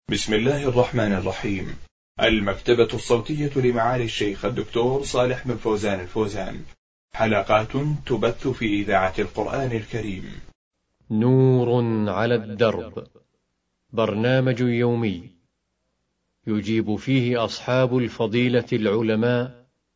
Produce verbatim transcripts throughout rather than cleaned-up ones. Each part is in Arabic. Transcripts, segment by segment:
بسم الله الرحمن الرحيم. المكتبة الصوتية لمعالي الشيخ الدكتور صالح بن فوزان الفوزان، حلقات تبث في إذاعة القرآن الكريم. نور على الدرب، برنامج يومي يجيب فيه أصحاب الفضيلة العلماء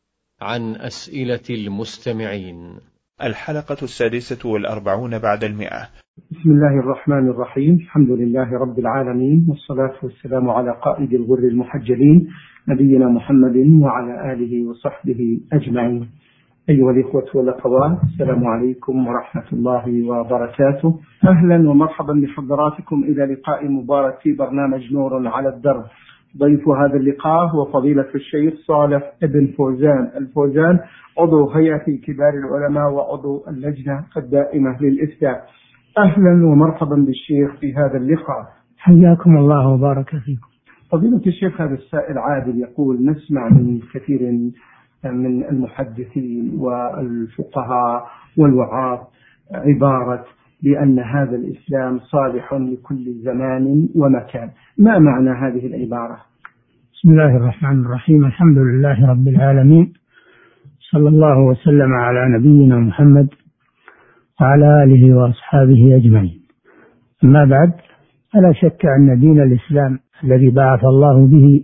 عن أسئلة المستمعين. الحلقة السادسة والأربعون بعد المئة. بسم الله الرحمن الرحيم. الحمد لله رب العالمين، والصلاة والسلام على قائد الغر المحجلين نبينا محمد وعلى آله وصحبه أجمعين. أيها الإخوة والأخوات، السلام عليكم ورحمة الله وبركاته. أهلا ومرحبا بحضراتكم إلى لقاء مبارك في برنامج نور على الدرب. ضيف هذا اللقاء هو فضيلة الشيخ صالح بن فوزان الفوزان، عضو هيئة كبار العلماء وعضو اللجنة الدائمة للإفتاء. أهلا ومرحبا بالشيخ في هذا اللقاء. حياكم الله وبارك فيكم. فضيلة الشيخ، هذا السائل عادل يقول: نسمع من كثير من المحدثين والفقهاء والوعاظ عبارة بأن هذا الإسلام صالح لكل زمان ومكان، ما معنى هذه العبارة؟ بسم الله الرحمن الرحيم. الحمد لله رب العالمين، صلى الله وسلم على نبينا محمد وعلى آله وأصحابه أجمعين. أما بعد، فلا شك أن دين الإسلام الذي بعث الله به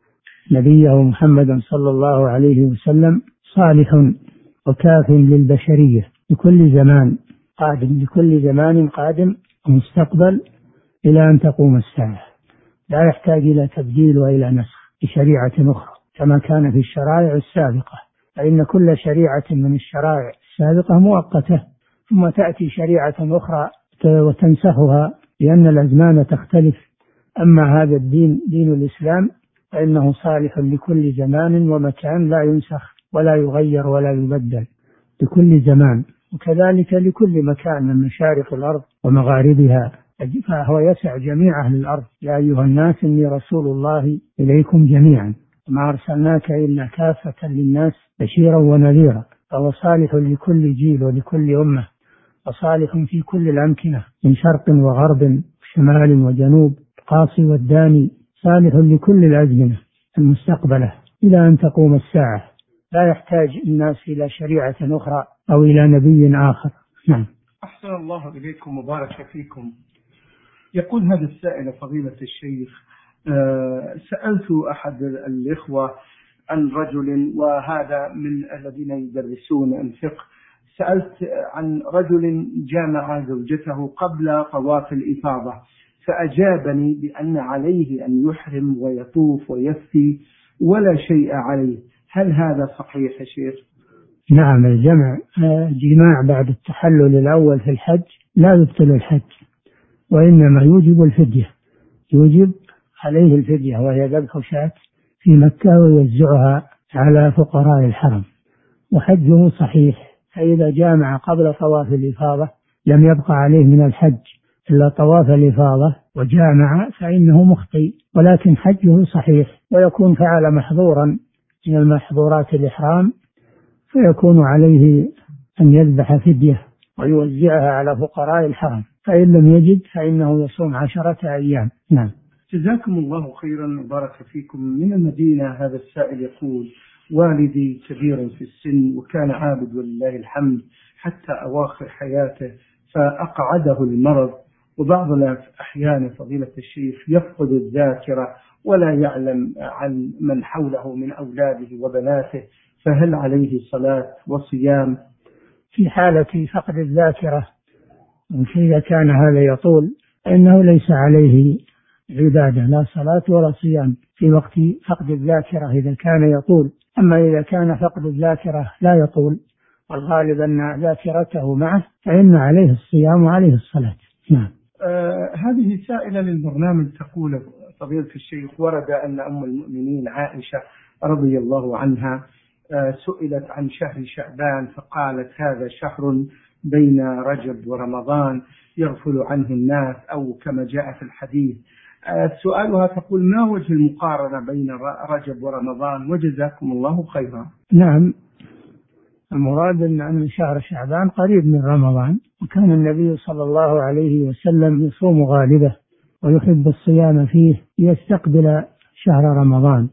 نبيه محمدا صلى الله عليه وسلم صالح وكاف للبشرية لكل زمان قادم لكل زمان قادم ومستقبل إلى أن تقوم الساعة، لا يحتاج إلى تبديل وإلى نسخ بشريعة أخرى كما كان في الشرائع السابقة، فإن كل شريعة من الشرائع السابقة مؤقتة، ثم تأتي شريعة أخرى وتنسخها لأن الأزمان تختلف. أما هذا الدين دين الإسلام فإنه صالح لكل زمان ومكان، لا ينسخ ولا يغير ولا يبدل، لكل زمان، وكذلك لكل مكان من مشارق الأرض ومغاربها، فهو يسع جميع أهل الأرض. يا أيها الناس إني رسول الله إليكم جميعا وما أرسلناك إلا كافة للناس بشيرا ونذيرا، فهو صالح لكل جيل ولكل أمة، وصالح في كل الأمكنة من شرق وغرب وشمال وجنوب، القاصي والداني، صالح لكل الأزمنة المستقبلة إلى أن تقوم الساعة، لا يحتاج الناس إلى شريعة أخرى أو إلى نبي آخر. نعم. أحسن الله إليكم وبارك فيكم. يقول هذا السائل: فضيلة الشيخ، أه سألت أحد الإخوة عن رجل، وهذا من الذين يدرسون الفقه، سألت عن رجل جامع زوجته قبل طواف الإفاضة، فأجابني بأن عليه أن يحرم ويطوف ويفتي ولا شيء عليه، هل هذا صحيح يا شيخ؟ نعم، الجمع جماع بعد التحلل الأول في الحج لا يبطل الحج، وإنما يوجب الفدية، يوجب عليه الفدية، وهي ذبح شاة في مكة ويوزعها على فقراء الحرم، وحجه صحيح. فإذا جامع قبل طواف الإفاضة لم يبقى عليه من الحج إلا طواف الإفاضة وجامع فإنه مخطئ، ولكن حجه صحيح، ويكون فعل محظورا من المحظورات الإحرام، فيكون عليه أن يذبح فدية ويوزعها على فقراء الحرم، فإن لم يجد فإنه يصوم عشرة أيام. نعم. جزاكم الله خيرا وبارك فيكم. من المدينة هذا السائل يقول: والدي كبير في السن وكان عابد ولله الحمد حتى أواخر حياته، فأقعده المرض، وبعض الأحيان فضيلة الشيخ يفقد الذاكرة ولا يعلم عن من حوله من أولاده وبناته، فهل عليه صلاة وصيام؟ في حالة فقد الذاكرة، إذا كان هذا يطول فإنه ليس عليه عبادة، لا صلاة ولا صيام في وقت فقد الذاكرة إذا كان يطول. أما إذا كان فقد الذاكرة لا يطول والغالب أن ذاكرته معه فإن عليه الصيام وعليه الصلاة. نعم. آه هذه سائلة للبرنامج تقول: فضيلة الشيخ، ورد أن أم المؤمنين عائشة رضي الله عنها آه سئلت عن شهر شعبان فقالت: هذا شهر بين رجب ورمضان يغفل عنه الناس، أو كما جاء في الحديث. آه سؤالها تقول: ما وجه المقارنة بين رجب ورمضان؟ وجزاكم الله خيرا. نعم، المراد أن شهر شعبان قريب من رمضان، وكان النبي صلى الله عليه وسلم يصوم غالبه ويحب الصيام فيه يستقبل شهر رمضان،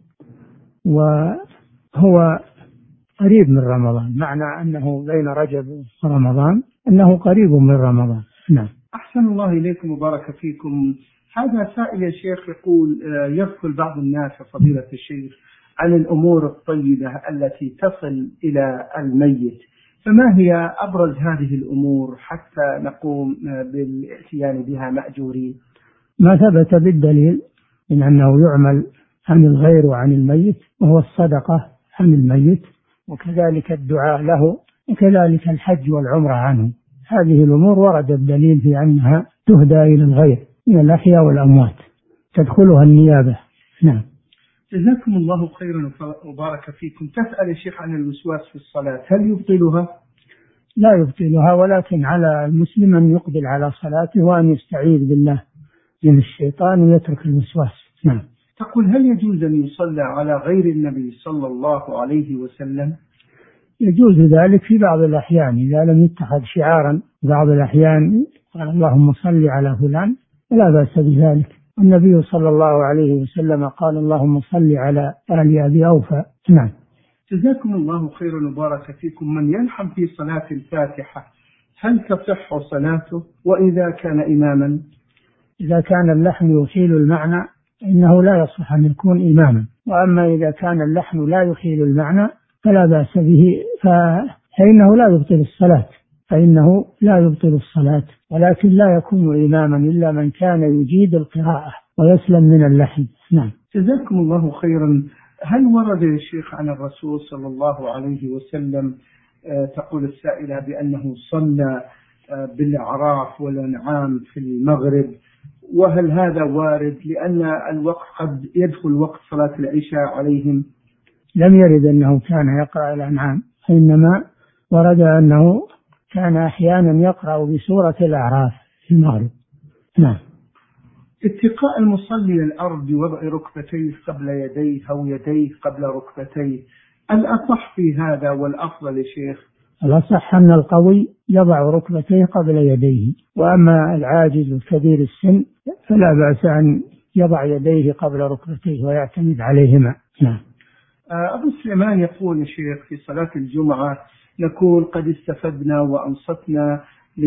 وهو قريب من رمضان، معنى أنه بين رجب ورمضان أنه قريب من رمضان. نعم. أحسن الله إليكم وبارك فيكم. هذا سائل يا شيخ يقول يغفل بعض الناس فضيلة الشيخ عن الأمور الطيبة التي تصل إلى الميت، فما هي أبرز هذه الأمور حتى نقوم بالاتيان بها مأجورين؟ ما ثبت بالدليل من أنه يعمل عن الغير وعن الميت، وهو الصدقة عن الميت، وكذلك الدعاء له، وكذلك الحج والعمرة عنه. هذه الأمور ورد الدليل في أنها تهدى إلى الغير من الأحياء والأموات، تدخلها النيابة. نعم. جزاكم الله خيرا وبارك فيكم. تسأل الشيخ عن الوسواس في الصلاة، هل يبطلها؟ لا يبطلها، ولكن على المسلم أن يقبل على صلاته وأن يستعيذ بالله من الشيطان ويترك الوسواس. نعم. تقول هل يجوز أن يصلى على غير النبي صلى الله عليه وسلم؟ يجوز ذلك في بعض الأحيان إذا لم يتخذ شعارا. بعض الأحيان قال اللهم صل على فلان لا بأس بذلك. النبي صلى الله عليه وسلم قال اللهم صل على آل أبي أوفى. نعم. جزاكم الله خيرا وبارك فيكم. من يلحن في صلاة الفاتحة هل تصح صلاته؟ وإذا كان إماما؟ إذا كان اللحن يحيل المعنى إنه لا يصح أن يكون إماما، وأما إذا كان اللحن لا يحيل المعنى فلا بأس به، فإنه لا يبطل الصلاة فإنه لا يبطل الصلاة، ولكن لا يكون إماما إلا من كان يجيد القراءة ويسلم من اللحن. نعم. جزاكم الله خيرا. هل ورد يا شيخ عن الرسول صلى الله عليه وسلم تقول السائلة بأنه صلى بالأعراف والأنعام في المغرب، وهل هذا وارد لأن الوقت قد يدخل وقت صلاة العشاء عليهم؟ لم يرد أنه كان يقرأ الأنعام، إنما ورد أنه كان أحيانا يقرأ بسورة الأعراف في المغرب. نعم. اتقاء المصلي الأرض بوضع ركبتيه قبل يديه أو يديه قبل ركبتيه، الأصح في هذا والأفضل يا شيخ؟ الأصح أن القوي يضع ركبتيه قبل يديه، وأما العاجز الكبير السن فلا بأس أن يضع يديه قبل ركبتيه ويعتمد عليهما. نعم. أبو سليمان يقول يا شيخ في صلاة الجمعة نكون قد استفدنا وأنصتنا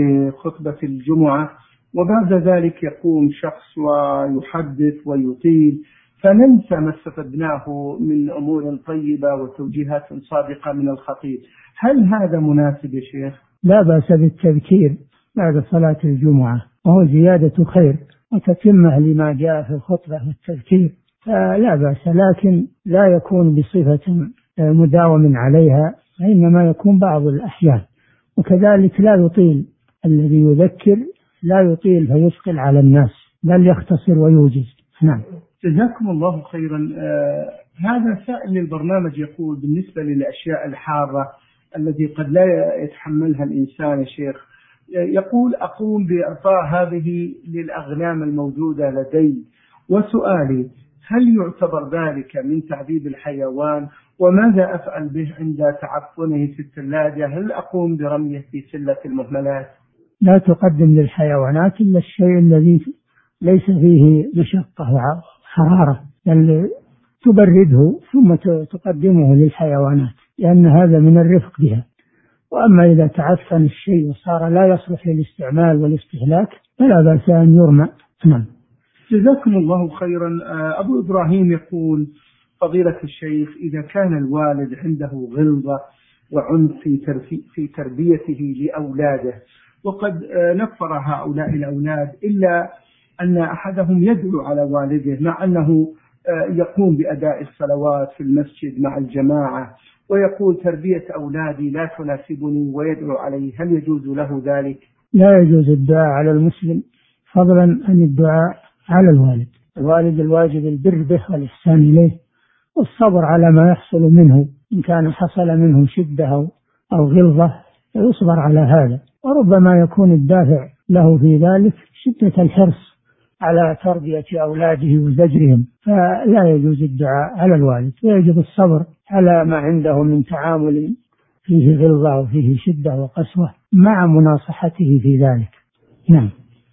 لخطبة الجمعة، وبعد ذلك يقوم شخص ويحدث ويطيل فننسى ما استفدناه من أمور طيبة وتوجيهات صادقة من الخطيب، هل هذا مناسب يا شيخ؟ لا بأس بالتذكير بعد صلاة الجمعة، وهو زيادة خير وتتمه لما جاء في الخطبة والتذكير، فلا بأس، لكن لا يكون بصفة مداوم عليها، وإنما يكون بعض الأحيان. وكذلك لا يطيل الذي يذكر، لا يطيل فيثقل على الناس، بل يختصر ويوجز. نعم. جزاكم الله خيرا. آه هذا سائل للبرنامج يقول بالنسبة للأشياء الحارة التي قد لا يتحملها الإنسان يا شيخ، يقول أقوم بإعطاء هذه للأغنام الموجودة لدي، وسؤالي هل يعتبر ذلك من تعذيب الحيوان؟ وماذا أفعل به عند تعفنه في الثلاجة؟ هل أقوم برميه في سلة المهملات؟ لا تقدم للحيوانات إلا الشيء الذي ليس فيه مشقة وحرارة، بل تبرده ثم تقدمه للحيوانات، لأن هذا من الرفق بها. وأما إذا تعفن الشيء وصار لا يصلح للاستعمال والاستهلاك فلا بأس أن يرمى. نعم. جزاكم الله خيرا. أبو إبراهيم يقول فضيلة الشيخ إذا كان الوالد عنده غلظة وعنف في تربيته لأولاده، وقد نفر هؤلاء الأولاد إلا أن أحدهم يدعو على والده مع أنه يقوم بأداء الصلوات في المسجد مع الجماعة، ويقول تربية أولادي لا تناسبني ويدعو عليه، هل يجوز له ذلك؟ لا يجوز الدعاء على المسلم، فضلا عن الدعاء على الوالد. الوالد الواجب البر به والإحسان إليه والصبر على ما يحصل منه، إن كان حصل منه شدة أو غلظة يصبر على هذا، وربما يكون الدافع له في ذلك شدة الحرص على تربية أولاده وزجرهم، فلا يجوز الدعاء على الوالد، ويجب الصبر على ما عنده من تعامل فيه غلظة وفيه شدة وقسوة مع مناصحته في ذلك. نعم.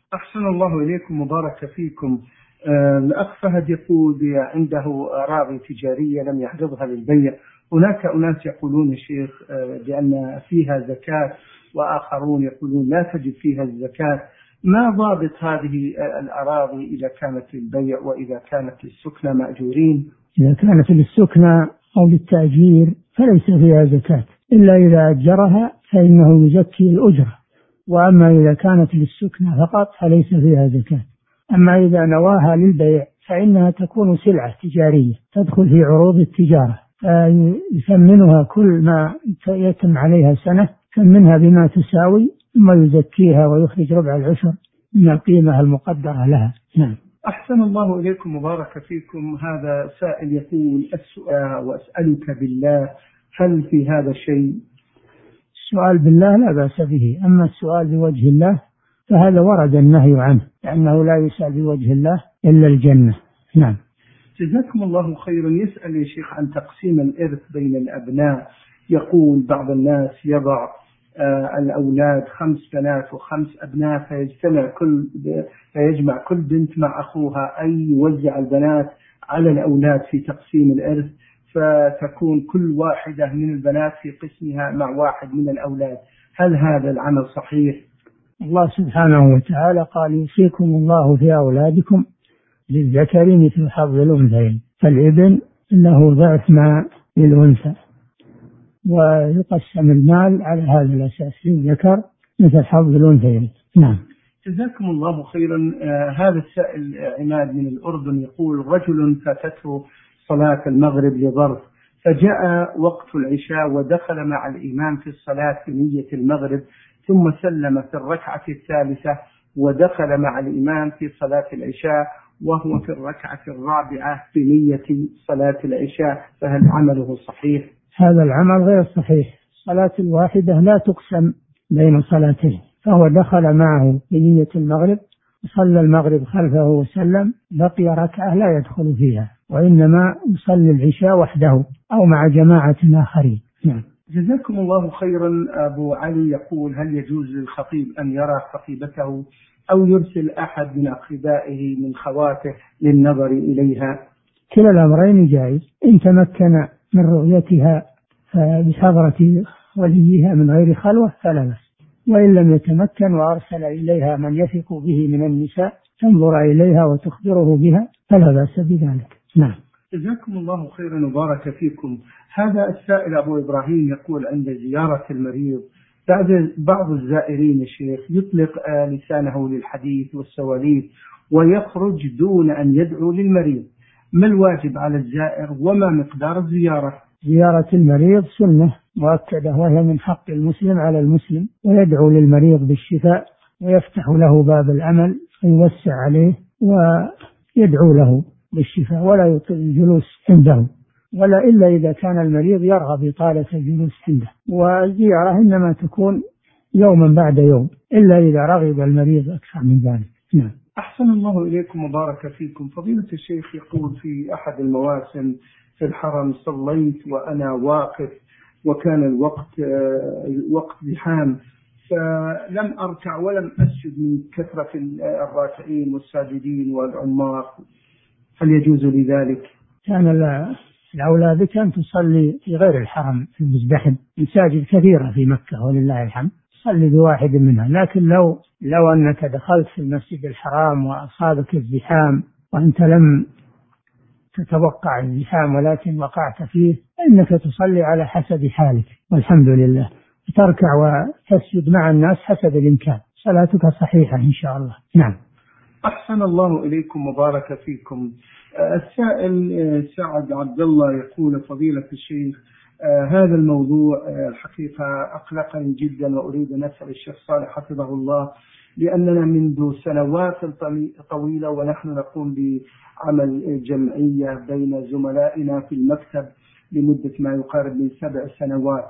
أحسن الله إليكم مبارك فيكم. الأخ فهد يقول عنده أراضي تجارية لم يعرضها للبيع، هناك أناس يقولون الشيخ بأن فيها زكاة وآخرون يقولون لا تجب فيها الزكاة، ما ضابط هذه الأراضي إذا كانت للبيع وإذا كانت للسكنى مأجورين؟ إذا كانت للسكنى أو للتأجير فليس فيها زكاة، إلا إذا أجرها فإنه يزكي الأجرة، وأما إذا كانت للسكنى فقط فليس فيها زكاة. أما إذا نواها للبيع فإنها تكون سلعة تجارية تدخل في عروض التجارة، فيثمنها كل ما يتم عليها سنة ثمنها بما تساوي ثم يزكيها ويخرج ربع العشر من القيمة المقدرة لها. نعم. أحسن الله إليكم مبارك فيكم. هذا سائل يقول السؤال وأسألك بالله هل في هذا شيء؟ السؤال بالله لا بأس به، أما السؤال بوجه الله فهذا ورد النهي عنه، لأنه لا يسأل بوجه الله إلا الجنة. نعم. جزاكم الله خيرا. يسأل يا شيخ عن تقسيم الإرث بين الأبناء، يقول بعض الناس يضع آه الأولاد خمس بنات وخمس أبناء فيجتمع كل فيجمع كل بنت مع أخوها، أي يوزع البنات على الأولاد في تقسيم الإرث، فتكون كل واحدة من البنات في قسمها مع واحد من الأولاد. هل هذا العمل صحيح؟ الله سبحانه وتعالى قال يوصيكم الله في أولادكم للذكر مثل حظ الأنثيين، فالابن له ضعف ما للأنثى، ويقسم المال على هذا الأساس للذكر مثل حظ الأنثيين. نعم. جزاكم الله خيرا. آه هذا السائل عماد من الأردن يقول رجل فاتته صلاة المغرب لظرف، فجاء وقت العشاء ودخل مع الإمام في الصلاة بنية المغرب، ثم سلم في الركعة الثالثة ودخل مع الإمام في صلاة العشاء وهو في الركعة الرابعة بنية صلاة العشاء، فهل عمله صحيح؟ هذا العمل غير صحيح. الصلاة الواحدة لا تقسم بين صلاتين، فهو دخل معه بنية المغرب وصلى المغرب خلفه وسلم، بقي ركعة لا يدخل فيها، وإنما يصلي العشاء وحده أو مع جماعة آخرين. نعم. جزاكم الله خيرا. أبو علي يقول هل يجوز للخطيب أن يرى خطيبته أو يرسل أحد من أقربائه من خواته للنظر إليها؟ كلا الأمرين جائز، إن تمكن من رؤيتها بحضرة وليها من غير خلوة فلا بأس، وإن لم يتمكن وأرسل إليها من يثق به من النساء تنظر إليها وتخبره بها فلا بأس بذلك. نعم. جزاكم الله خيرا وبارك فيكم. هذا السائل أبو إبراهيم يقول عند زيارة المريض بعض الزائرين الشيخ يطلق لسانه للحديث والسواليف ويخرج دون أن يدعو للمريض، ما الواجب على الزائر وما مقدار الزيارة؟ زيارة المريض سنة مؤكدة، وهي من حق المسلم على المسلم، ويدعو للمريض بالشفاء ويفتح له باب الأمل ويوسع عليه ويدعو له بالشفاء، ولا يطيل الجلوس عنده، ولا إلا إذا كان المريض يرغب إطالة الجلوس عنده، والزيارة إنما تكون يوما بعد يوم إلا إذا رغب المريض أكثر من ذلك. نعم. أحسن الله إليكم وبارك فيكم. فضيلة الشيخ يقول في أحد المواسم في الحرم صليت وأنا واقف وكان الوقت وقت زحام، فلم أركع ولم أسجد من كثرة الراكعين والساجدين والعمار، هل يجوز لذلك؟ كان الأولى بك أن تصلي في غير الحرم في المزدحم، مساجد كثيرة في مكة ولله الحمد، صلي بواحد منها، لكن لو لو أنك دخلت في المسجد الحرام وأصابك الزحام وأنت لم تتوقع الزحام ولكن وقعت فيه، فإنك تصلي على حسب حالك والحمد لله، تركع وتسجد مع الناس حسب الإمكان، صلاتك صحيحة إن شاء الله. نعم. أحسن الله إليكم وبارك فيكم. السائل سعد عبد الله يقول فضيلة الشيخ هذا الموضوع الحقيقة أقلقني جدا، وأريد أن أسأل الشيخ صالح حفظه الله، لأننا منذ سنوات طويلة ونحن نقوم بعمل جمعية بين زملائنا في المكتب لمدة ما يقارب من سبع سنوات،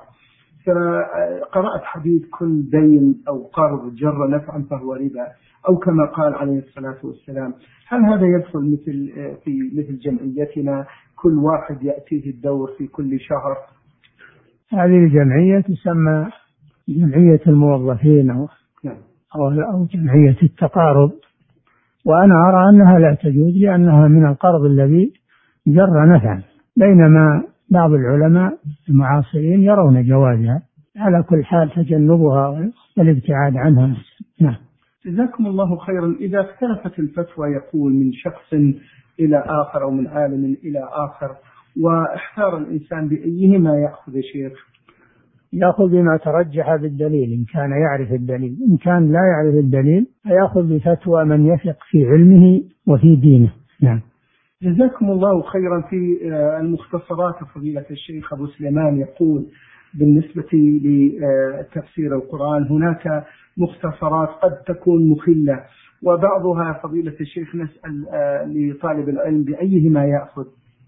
فقرأت حديث كل دين أو قرض جر نفعا فهو ربا، أو كما قال عليه الصلاة والسلام. هل هذا يدخل مثل في مثل جمعيتنا كل واحد يأتيه الدور في كل شهر؟ هذه الجمعية تسمى جمعية الموظفين، أو أو جمعية التقارض، وأنا أرى أنها لا تجوز لأنها من القرض الذي جر نفعا، بينما بعض العلماء المعاصرين يرون جوازها. على كل حال تجنبها والابتعاد عنها. نعم. جزاكم الله خيرا. إذا اختلفت الفتوى يقول من شخص إلى آخر أو من عالم إلى آخر واحتار الإنسان بأيهما يأخذ يا شيخ؟ يأخذ بما ترجح بالدليل إن كان يعرف الدليل، إن كان لا يعرف الدليل فيأخذ بفتوى من يثق في علمه وفي دينه. نعم. جزاكم الله خيرا. في المختصرات فضيلة الشيخ أبو سليمان يقول بالنسبة لتفسير القرآن هناك مختصرات قد تكون مخلة، وبعضها فضيلة الشيخ نسأل لطالب العلم بأيهما يأخذ؟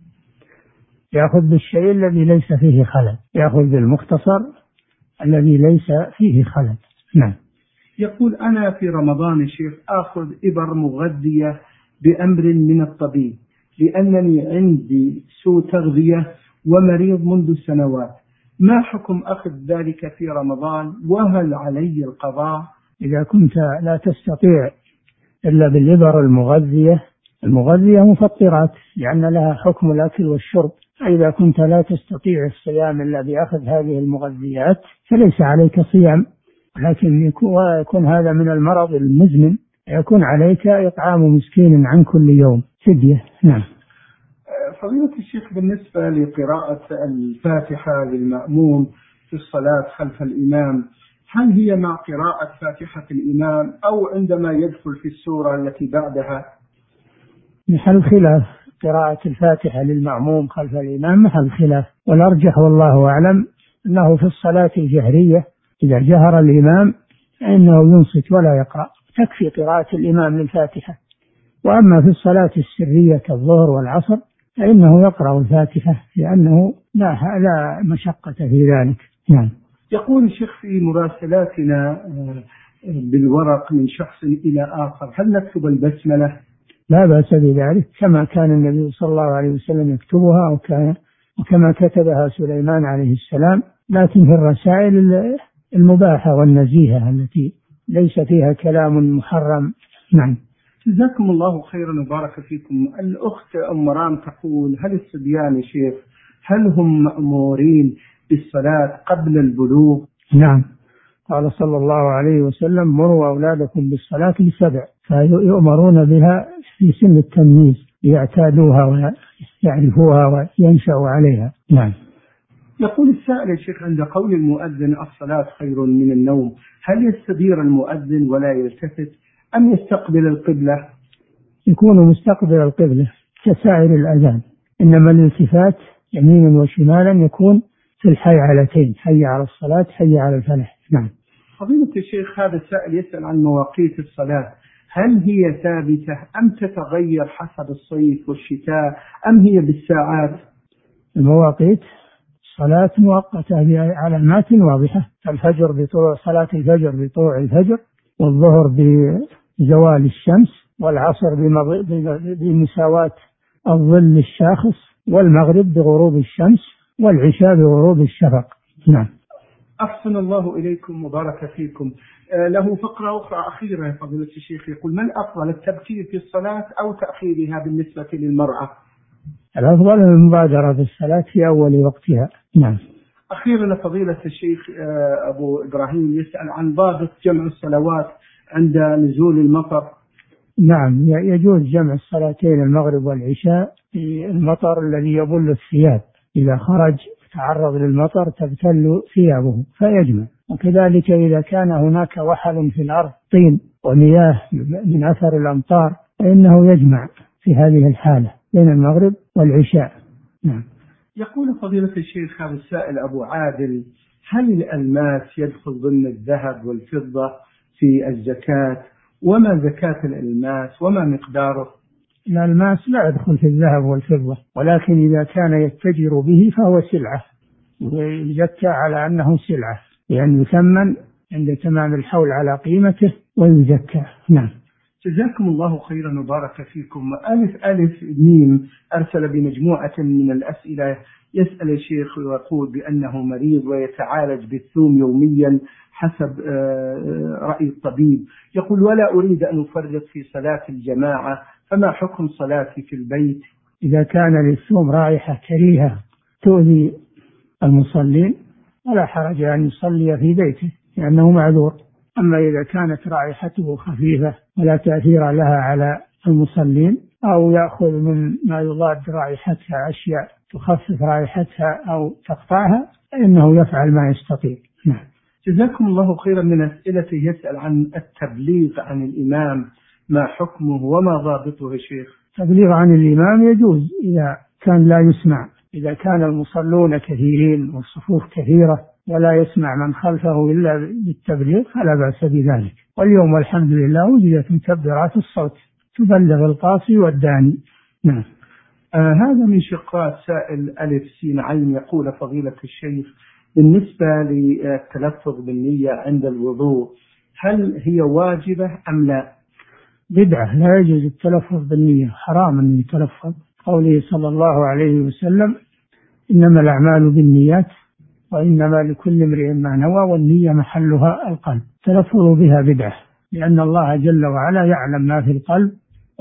يأخذ بالشيء الذي ليس فيه خلل، يأخذ بالمختصر الذي ليس فيه خلل. نعم. يقول أنا في رمضان الشيخ آخذ إبر مغذية بأمر من الطبيب لأنني عندي سوء تغذية ومريض منذ سنوات، ما حكم أخذ ذلك في رمضان وهل علي القضاء؟ إذا كنت لا تستطيع إلا بالإبر المغذية، المغذية مفطرات لأن لها حكم الأكل والشرب، فإذا كنت لا تستطيع الصيام إلا بأخذ هذه المغذيات فليس عليك صيام، لكن يكون هذا من المرض المزمن يكون عليك إطعام مسكين عن كل يوم فدية. نعم. فضيلة الشيخ بالنسبة لقراءة الفاتحة للمأموم في الصلاة خلف الإمام، هل هي مع قراءة فاتحة الإمام أو عندما يدخل في السورة التي بعدها؟ محل خلاف، قراءة الفاتحة للمأموم خلف الإمام محل خلاف، والأرجح والله أعلم أنه في الصلاة الجهرية إذا جهر الإمام فإنه ينصت ولا يقرأ، تكفي قراءة الإمام للفاتحة. وأما في الصلاة السرية كالظهر والعصر فإنه يقرأ الفاتحة لأنه لا, لا مشقة في ذلك. نعم. يقول الشيخ في مراسلاتنا بالورق من شخص إلى آخر هل نكتب البسملة؟ لا بأس بذلك كما كان النبي صلى الله عليه وسلم يكتبها وكان وكما كتبها سليمان عليه السلام، لكن في الرسائل المباحة والنزيهة التي ليس فيها كلام محرم. نعم. جزاكم الله خيرا وبارك فيكم. الأخت أم مرام تقول هل الصبيان يا شيخ هل هم مأمورين بالصلاة قبل البلوغ؟ نعم. قال صلى الله عليه وسلم مروا أولادكم بالصلاة لسبع، فيؤمرون بها في سن التمييز ليعتادوها ويعرفوها وينشأوا عليها. نعم. يقول السائل يا شيخ عند قول المؤذن الصلاة خير من النوم، هل يستدير المؤذن ولا يلتفت أم يستقبل القبلة؟ يكون مستقبل القبلة كسائر الأذان، إنما الالتفات يمينا وشمالا يكون في الحيعلتين، حي على الصلاة حي على الفلاح. نعم. فضيلة الشيخ هذا السائل يسأل عن مواقيت الصلاة، هل هي ثابتة أم تتغير حسب الصيف والشتاء أم هي بالساعات؟ المواقيت صلاة مؤقتة بعلامات واضحة، الفجر بطلوع صلاة الفجر بطلوع الفجر، والظهر بزوال الشمس، والعصر بمساواة الظل الشاخص، والمغرب بغروب الشمس، والعشاء بغروب الشفق. نعم. أحسن الله إليكم وبارك فيكم. آه له فقرة أخرى أخيرة يا فضيلة الشيخ يقول من أفضل التبكير في الصلاة أو تأخيرها بالنسبة للمرأة؟ الأفضل المبادرة بالصلاة في أول وقتها. نعم. أخيرا فضيلة الشيخ آه أبو إبراهيم يسأل عن ضابط جمع الصلوات عند نزول المطر. نعم يجوز جمع الصلاتين المغرب والعشاء في المطر الذي يبل الثياب، إذا خرج تعرض للمطر تبتل ثيابه فيجمع، وكذلك إذا كان هناك وحل في الأرض طين ومياه من أثر الأمطار فإنه يجمع في هذه الحالة بين المغرب والعشاء. نعم. يقول فضيلة الشيخ هذا السائل أبو عادل هل الألماس يدخل ضمن الذهب والفضة في الزكاة، وما زكاة الألماس وما مقداره؟ الألماس لا يدخل في الذهب والفضة، ولكن إذا كان يتجر به فهو سلعة ويزكى على أنه سلعة، لأن يعني يثمن عند تمام الحول على قيمته ويزكى. نعم. جزاكم الله خيرا وبارك فيكم. ألف ألف ميم أرسل بمجموعة من الأسئلة، يسأل الشيخ ويقول بأنه مريض ويتعالج بالثوم يوميا حسب رأي الطبيب، يقول ولا أريد أن أفرط في صلاة الجماعة، فما حكم صلاتي في البيت؟ إذا كان للثوم رائحة كريهة تؤذي المصلين ولا حرج أن يصلي في بيته لأنه معذور. أما إذا كانت رائحته خفيفة ولا تأثير لها على المصلين أو يأخذ من ما يضاد رائحتها أشياء تخفف رائحتها أو تقطعها فإنه يفعل ما يستطيع. نعم. جزاكم الله خيرا. من أسئلته يسأل عن التبليغ عن الإمام، ما حكمه وما ضابطه يا شيخ؟ التبليغ عن الإمام يجوز إذا كان لا يسمع، إذا كان المصلون كثيرين والصفوف كثيرة ولا يسمع من خلفه إلا بالتبليغ فلا بأس بذلك. واليوم والحمد لله وجدت مكبرات الصوت تبلغ القاصي والداني. نعم. آه هذا من شقات سائل ألف سين عين، يقول فضيلة الشيخ بالنسبة للتلفظ بالنية عند الوضوء هل هي واجبة أم لا؟ بدعة، لا يجوز التلفظ بالنية، حرام أن يتلفظ. قوله صلى الله عليه وسلم إنما الأعمال بالنيات وإنما لكل امرئ ما نوى والنية محلها القلب. تلفظ بها بدعة لأن الله جل وعلا يعلم ما في القلب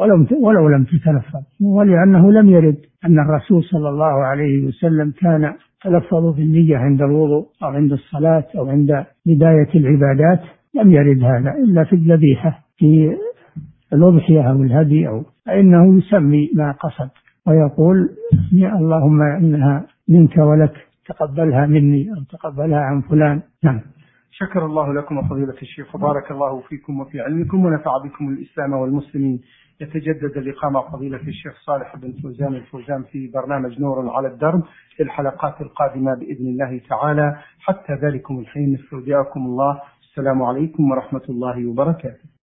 ولو لم تتلفظ، ولأنه لم يرد أن الرسول صلى الله عليه وسلم كان تلفظ بالنية عند الوضوء أو عند الصلاة أو عند بداية العبادات، لم يرد هذا إلا في الذبيحة في الأضحية أو الهدي، أو فإنه يسمي ما قصد ويقول يا اللهم إنها منك ولك تقبلها مني أو تقبلها عن فلان. نعم. شكر الله لكم وفضيلة الشيخ وبارك الله فيكم وفي علمكم ونفع بكم الإسلام والمسلمين. يتجدد اللقاء مع فضيلة الشيخ صالح بن فوزان الفوزان في برنامج نور على الدرب في الحلقات القادمة بإذن الله تعالى. حتى ذلكم الحين نستودعكم الله. السلام عليكم ورحمة الله وبركاته.